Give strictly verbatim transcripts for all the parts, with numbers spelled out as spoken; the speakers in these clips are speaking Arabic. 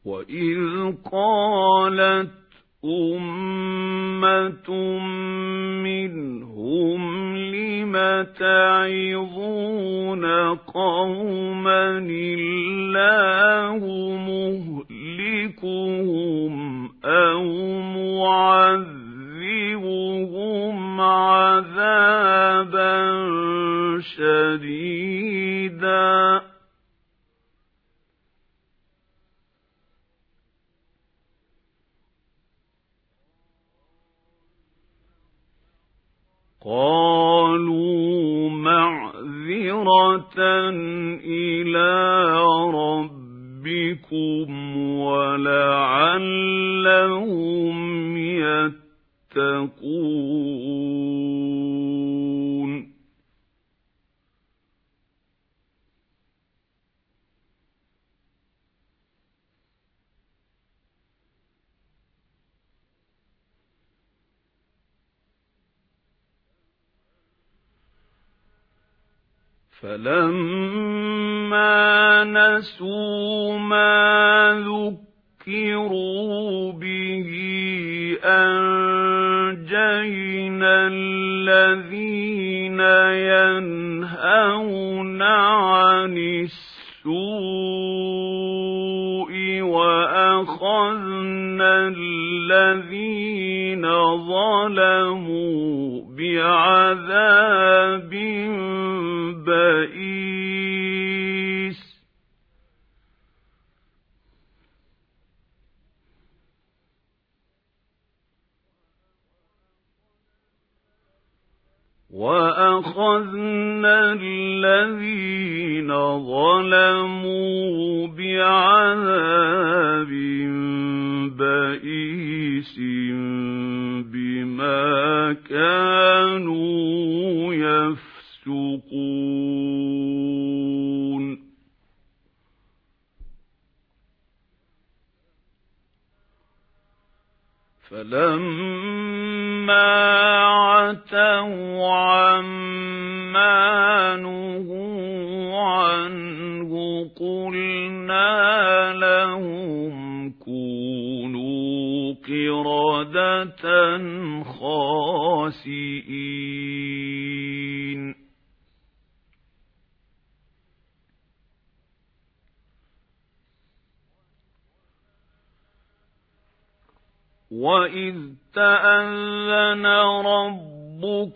وإذ قالت أمة منهم لم تعظون قوما الله مهلكهم أو معذبهم عذابا شديدا قالوا معذرة إلى ربكم ولعلهم يتقون فلما نسوا ما ذكروا به أنجينا الذين ينهون عن السوء وأخذنا الذين ظلموا بعذاب بئيس وأخذنا الذين ظلموا بعذاب بئيس بما كانوا يفسقون فلما عتوا عما نهوا عنه قلنا لهم كونوا قردة خاسئين وَإِذْ تَأَذَّنَ رَبُّكَ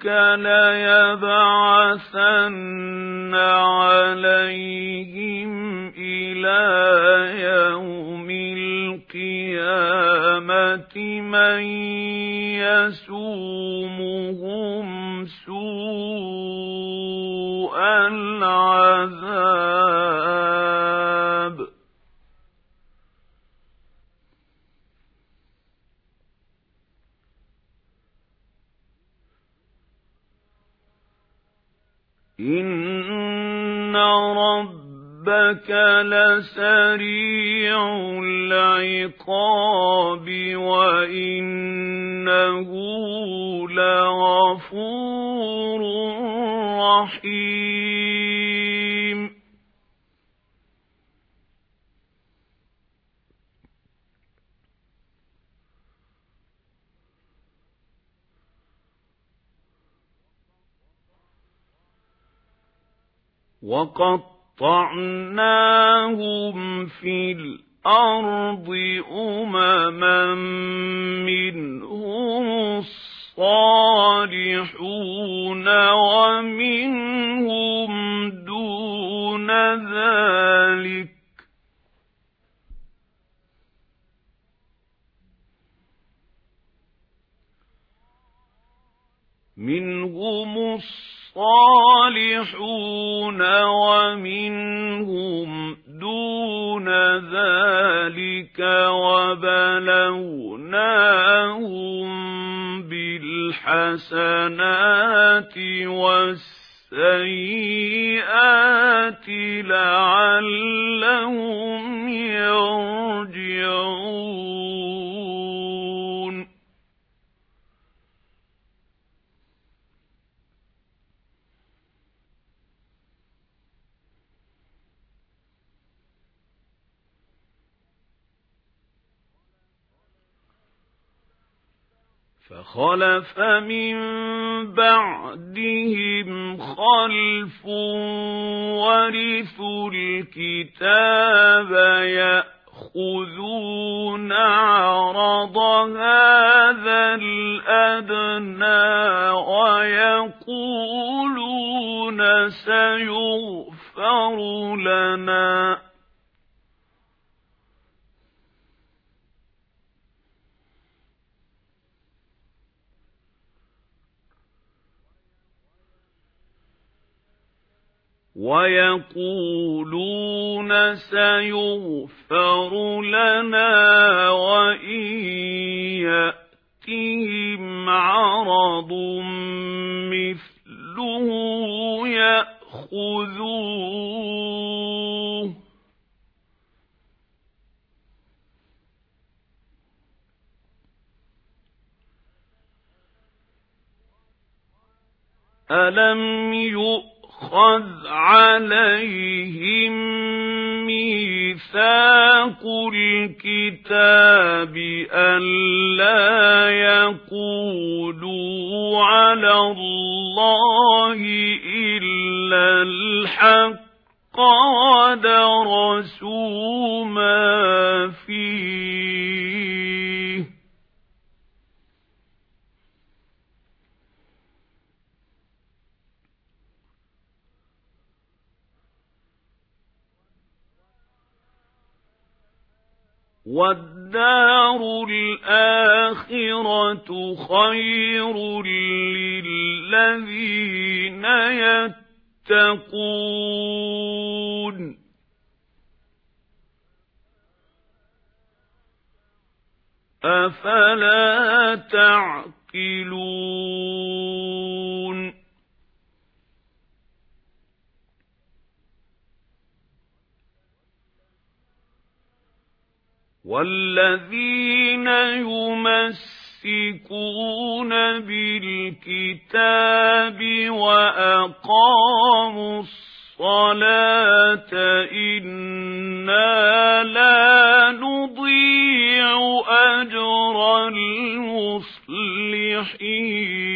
لَيَبْعَثَنَّ عَلَيْهِمْ إِلَى يَوْمِ الْقِيَامَةِ مَن يَسُومُهُمْ سُوءَ الْعَذَابِ إِنَّ رَبَّكَ لَسَرِيعُ الْعِقَابِ وَإِنَّهُ لَغَفُورٌ رَّحِيمٌ وَقَطَّعْنَاهُمْ فِي الْأَرْضِ أُمَمًا مِّنْهُمُ الصَّالِحُونَ وَمِنْهُمْ دُونَ ذَلِكَ منهم الصالحون ومنهم دون ذلك وبلوناهم بالحسنات والسيئات لعلهم يرجعون فخلف من بعدهم خلف ورثوا الكتاب يأخذون عرض هذا الأدنى ويقولون سيغفر لنا ويقولون سيغفر لنا وإن يأتهم عرض مثله يأخذوه ألم يؤمنوا خذ عليهم ميثاق الكتاب ألا يقولوا على الله إلا الحق ودرسوا ما فيه والدار الآخرة خير للذين يتقون أفلا تعقلون والذين يمسكون بالكتاب وأقاموا الصلاة إنا لا نضيع أجر المصلحين